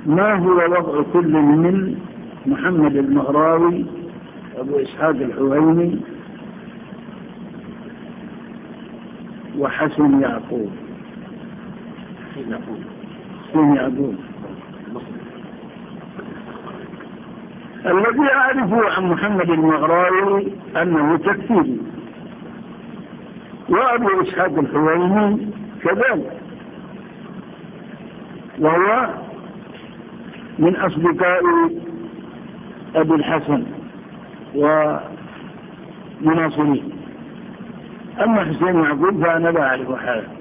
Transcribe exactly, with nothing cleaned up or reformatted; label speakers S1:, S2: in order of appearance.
S1: ما هو وضع كل من محمد المغراوي أبو إسحاق الحويني وحسن يعقوب؟ حسن يعقوب الذي أعرفه عن محمد المغراوي أنه تكفيري، وأبو إسحاق الحويني كذلك، وهو من أصدقاء أبي الحسن ومناصرين. أما حسين يعقوب فأنا لا أعرف حاله.